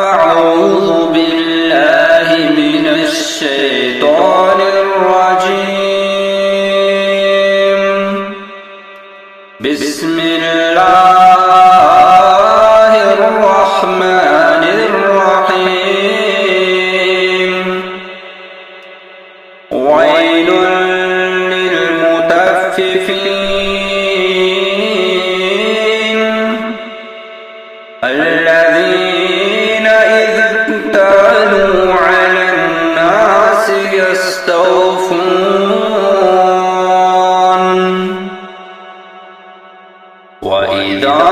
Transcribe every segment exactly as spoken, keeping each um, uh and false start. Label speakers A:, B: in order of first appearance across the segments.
A: أعوذ بالله من الشيطان الرجيم. بسم الله الرحمن الرحيم. ويل للمطففين الذين إذا اكتالوا على الناس يستوفون وإذا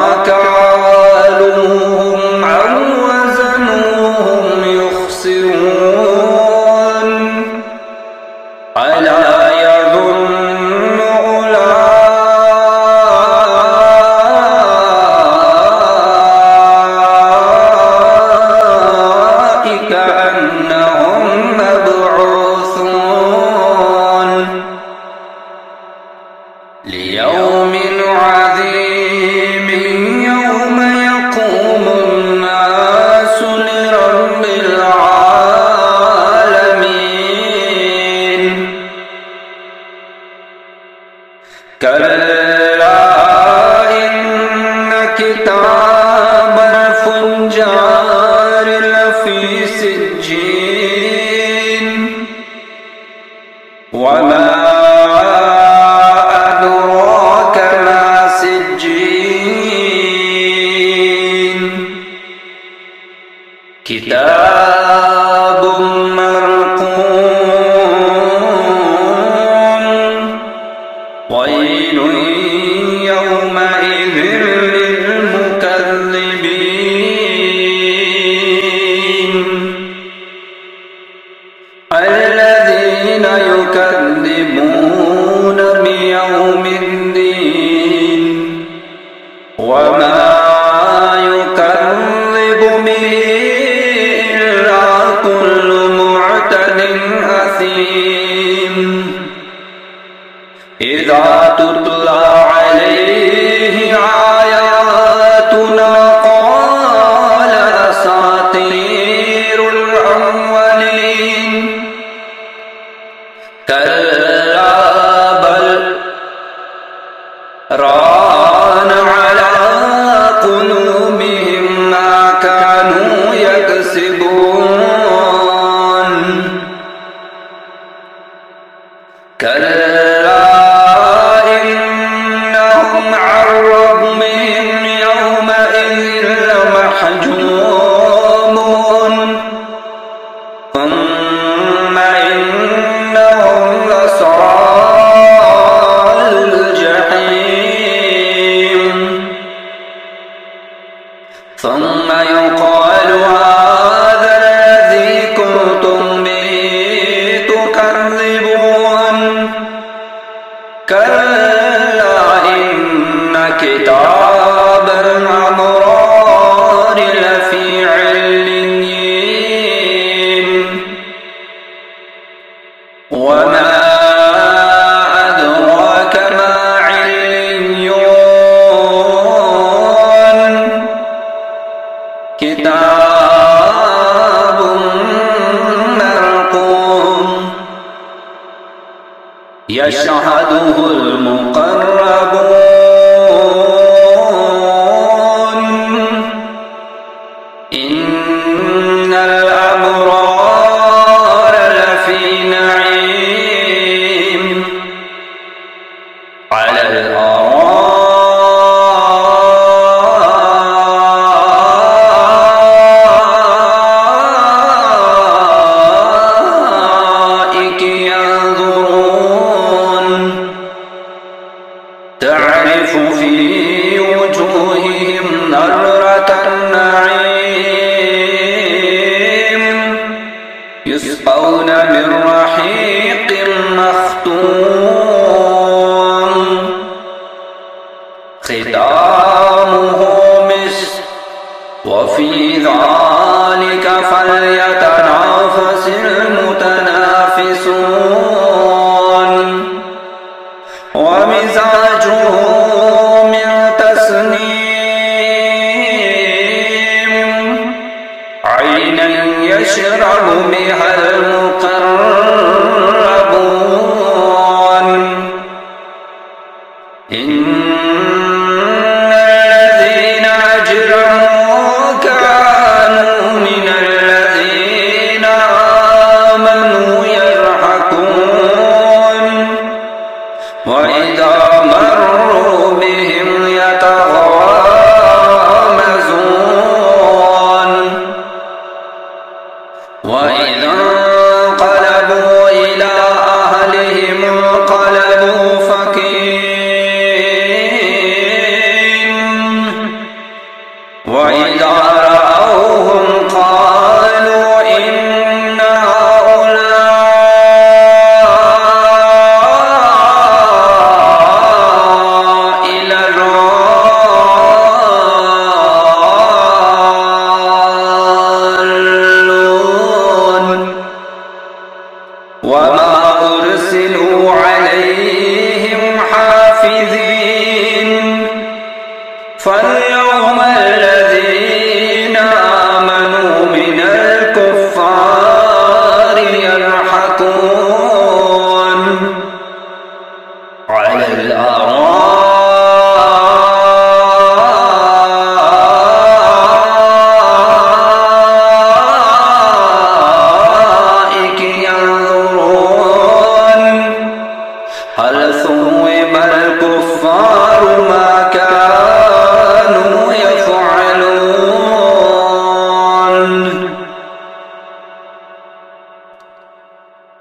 A: كالوهم أو وزنوهم يخسرون. ألا يظن أولئك أنهم مبعوثون ليوم عظيم يوم يقوم الناس لرب العالمين. كلا إن كتاب الفجار لفي سجين. وما أدراك ما سجين. كتاب مرقوم. ويل يومئذ للمكذبين الذين يكذبون بيوم الدين. وما يكذب به إلا كل معتد أثيم. إذا تتلى عليه آياتنا قال أساطير الأولين. كلا بل ران على قلوبهم ما كانوا يكسبون. كلا إنهم عن ربهم يومئذ لمحجوبون. ثم إنهم لصال الجحيم. ثم يقال هذا الذي كنتم به تكذبون. كلا إن كتاب الأبرار لفي عليين. وما أدراك ما عليون. كتاب مرقوم يشهده المقربون. إن الأبرار لفي نعيم على الأرائك ينظرون. تعرف في وجوههم نضرة النعيم. يسقون من رحيق مختوم. ختامه مسك. وفي ذلك فليتنافس المتنافسون. ومزاجه من تسنيم. يشرب بها المقربون إن الذين أجرموا كانوا من الذين آمنوا يضحكون وإذا مروا بهم يتغامزون وإذا انقلبوا إلى أهلهم انقلبوا فكين وإذا رأوهم قالوا إن هؤلاء لضالون وما أرسلوا عليهم حافظين فاليوم الذين آمنوا من الكفار يضحكون على الأرائك ينظرون هل ثوب الكفار ما كانوا